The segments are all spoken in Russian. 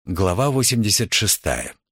Глава 86.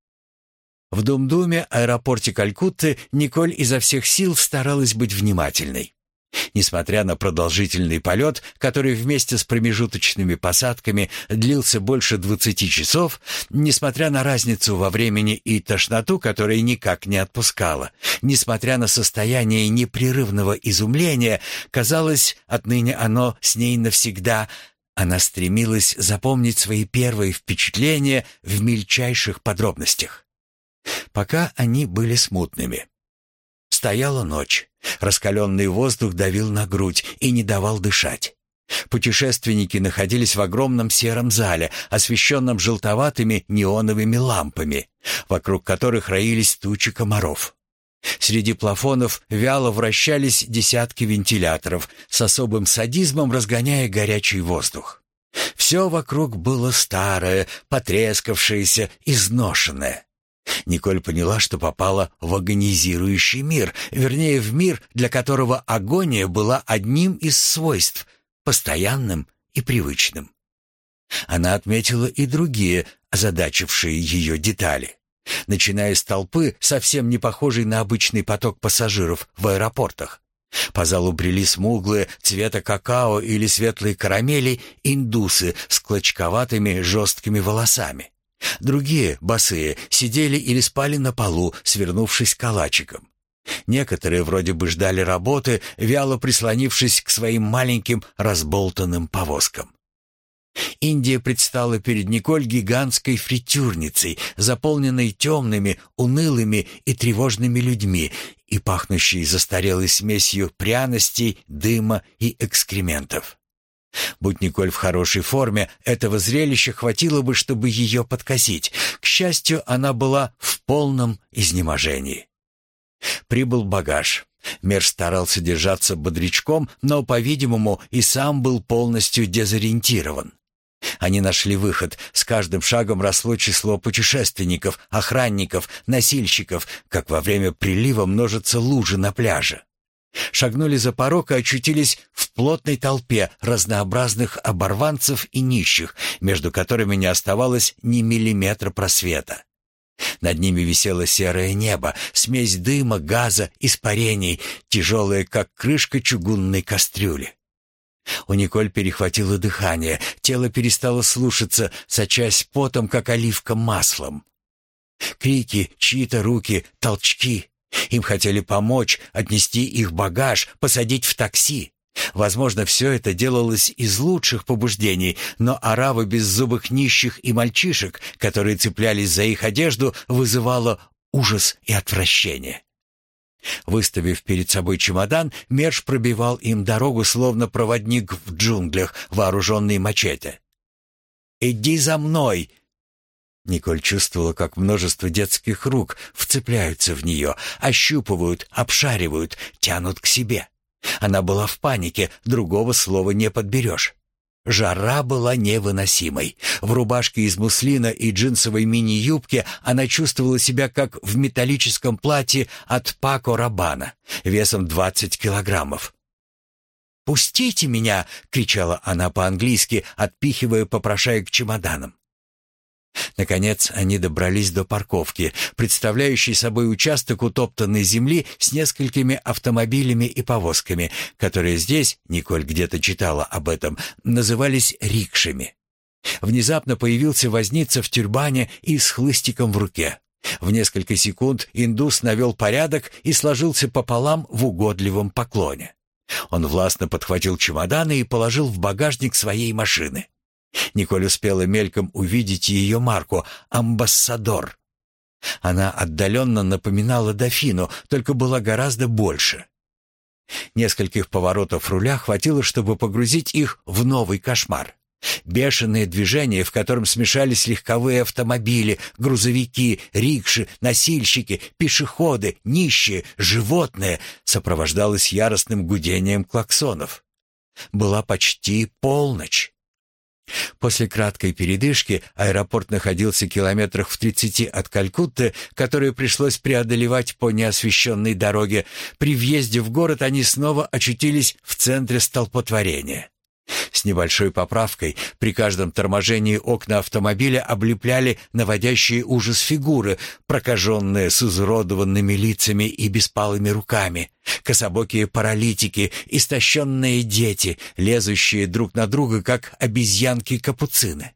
В Думдуме, аэропорте Калькутты, Николь изо всех сил старалась быть внимательной. Несмотря на продолжительный полет, который вместе с промежуточными посадками длился больше 20 часов, несмотря на разницу во времени и тошноту, которая никак не отпускала, несмотря на состояние непрерывного изумления, казалось, отныне оно с ней навсегда, она стремилась запомнить свои первые впечатления в мельчайших подробностях. Пока они были смутными. Стояла ночь. Раскаленный воздух давил на грудь и не давал дышать. Путешественники находились в огромном сером зале, освещенном желтоватыми неоновыми лампами, вокруг которых роились тучи комаров. Среди плафонов вяло вращались десятки вентиляторов, с особым садизмом разгоняя горячий воздух. Все вокруг было старое, потрескавшееся, изношенное. Николь поняла, что попала в агонизирующий мир, вернее, в мир, для которого агония была одним из свойств, постоянным и привычным. Она отметила и другие, озадачившие ее детали, начиная с толпы, совсем не похожей на обычный поток пассажиров в аэропортах. По залу брели смуглые, цвета какао или светлой карамели, индусы с клочковатыми жесткими волосами. Другие, босые, сидели или спали на полу, свернувшись калачиком. Некоторые вроде бы ждали работы, вяло прислонившись к своим маленьким разболтанным повозкам. Индия предстала перед Николь гигантской фритюрницей, заполненной темными, унылыми и тревожными людьми и пахнущей застарелой смесью пряностей, дыма и экскрементов. Будь Николь в хорошей форме, этого зрелища хватило бы, чтобы ее подкосить. К счастью, она была в полном изнеможении. Прибыл багаж. Мерш старался держаться бодрячком, но, по-видимому, и сам был полностью дезориентирован. Они нашли выход. С каждым шагом росло число путешественников, охранников, носильщиков, как во время прилива множатся лужи на пляже. Шагнули за порог и очутились в плотной толпе разнообразных оборванцев и нищих, между которыми не оставалось ни миллиметра просвета. Над ними висело серое небо, смесь дыма, газа, испарений, тяжелая, как крышка чугунной кастрюли. У Николь перехватило дыхание, тело перестало слушаться, сочась потом, как оливка маслом. Крики, чьи-то руки, толчки. Им хотели помочь, отнести их багаж, посадить в такси. Возможно, все это делалось из лучших побуждений, но орава беззубых нищих и мальчишек, которые цеплялись за их одежду, вызывала ужас и отвращение. Выставив перед собой чемодан, Мерш пробивал им дорогу, словно проводник в джунглях, вооруженный мачете. «Иди за мной!» Николь чувствовала, как множество детских рук вцепляются в нее, ощупывают, обшаривают, тянут к себе. Она была в панике, другого слова не подберешь. Жара была невыносимой. В рубашке из муслина и джинсовой мини-юбке она чувствовала себя как в металлическом платье от Пако Рабана, весом 20 килограммов. «Пустите меня!» — кричала она по-английски, отпихивая попрошаек чемоданом. Наконец они добрались до парковки, представляющей собой участок утоптанной земли с несколькими автомобилями и повозками, которые здесь, Николь где-то читала об этом, назывались рикшами. Внезапно появился возница в тюрбане и с хлыстиком в руке. В несколько секунд индус навел порядок и сложился пополам в угодливом поклоне. Он властно подхватил чемоданы и положил в багажник своей машины. Николь успела мельком увидеть ее марку «Амбассадор». Она отдаленно напоминала дофину, только была гораздо больше. Нескольких поворотов руля хватило, чтобы погрузить их в новый кошмар. Бешеное движение, в котором смешались легковые автомобили, грузовики, рикши, носильщики, пешеходы, нищие, животные, сопровождалось яростным гудением клаксонов. Была почти полночь. После краткой передышки аэропорт находился километрах в 30 от Калькутты, которую пришлось преодолевать по неосвещенной дороге. При въезде в город они снова очутились в центре столпотворения. С небольшой поправкой при каждом торможении окна автомобиля облепляли наводящие ужас фигуры, прокаженные с изуродованными лицами и беспалыми руками, кособокие паралитики, истощенные дети, лезущие друг на друга, как обезьянки-капуцины.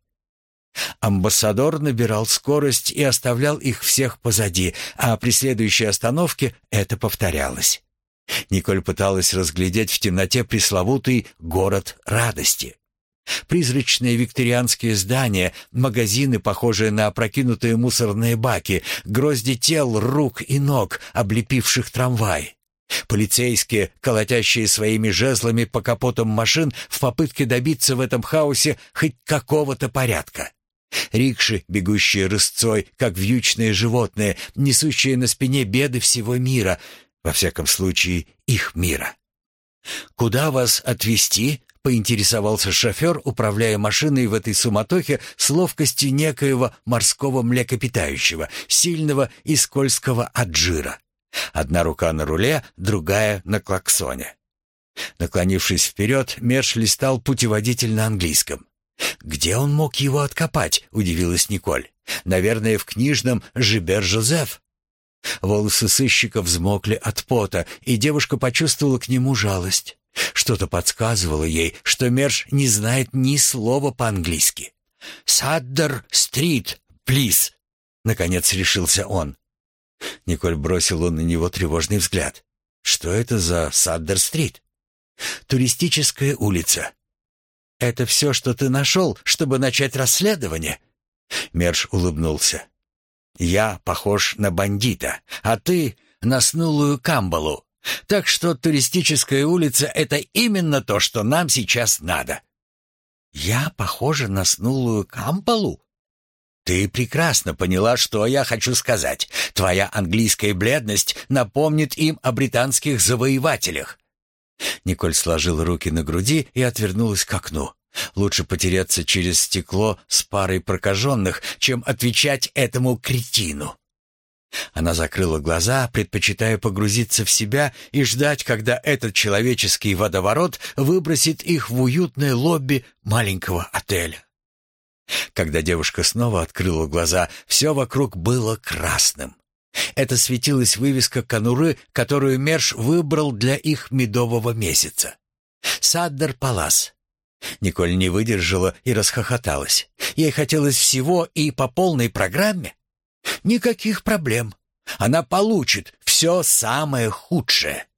Амбассадор набирал скорость и оставлял их всех позади, а при следующей остановке это повторялось. Николь пыталась разглядеть в темноте пресловутый город радости. Призрачные викторианские здания, магазины, похожие на опрокинутые мусорные баки, грозди тел, рук и ног, облепивших трамвай. Полицейские, колотящие своими жезлами по капотам машин в попытке добиться в этом хаосе хоть какого-то порядка. Рикши, бегущие рысцой, как вьючные животные, несущие на спине беды всего мира, во всяком случае, их мира. «Куда вас отвезти?» — поинтересовался шофер, управляя машиной в этой суматохе с ловкостью некоего морского млекопитающего, сильного и скользкого от жира. Одна рука на руле, другая на клаксоне. Наклонившись вперед, Мерш листал путеводитель на английском. «Где он мог его откопать?» — удивилась Николь. «Наверное, в книжном «Жибер-Жозеф». Волосы сыщика взмокли от пота, и девушка почувствовала к нему жалость. Что-то подсказывало ей, что Мерш не знает ни слова по-английски. «Саддер-стрит, плиз!» — наконец решился он. Николь бросила на него тревожный взгляд. «Что это за Саддер-стрит?» «Туристическая улица». «Это все, что ты нашел, чтобы начать расследование?» Мерш улыбнулся. «Я похож на бандита, а ты на снулую камбалу. Так что туристическая улица — это именно то, что нам сейчас надо». «Я похожа на снулую камбалу?» «Ты прекрасно поняла, что я хочу сказать. Твоя английская бледность напомнит им о британских завоевателях». Николь сложила руки на груди и отвернулась к окну. Лучше потеряться через стекло с парой прокаженных, чем отвечать этому кретину. Она закрыла глаза, предпочитая погрузиться в себя и ждать, когда этот человеческий водоворот выбросит их в уютное лобби маленького отеля. Когда девушка снова открыла глаза, все вокруг было красным. Это светилась вывеска конуры, которую Мерш выбрал для их медового месяца. «Саддер-Палас». Николь не выдержала и расхохоталась. Ей хотелось всего и по полной программе. Никаких проблем. Она получит все самое худшее.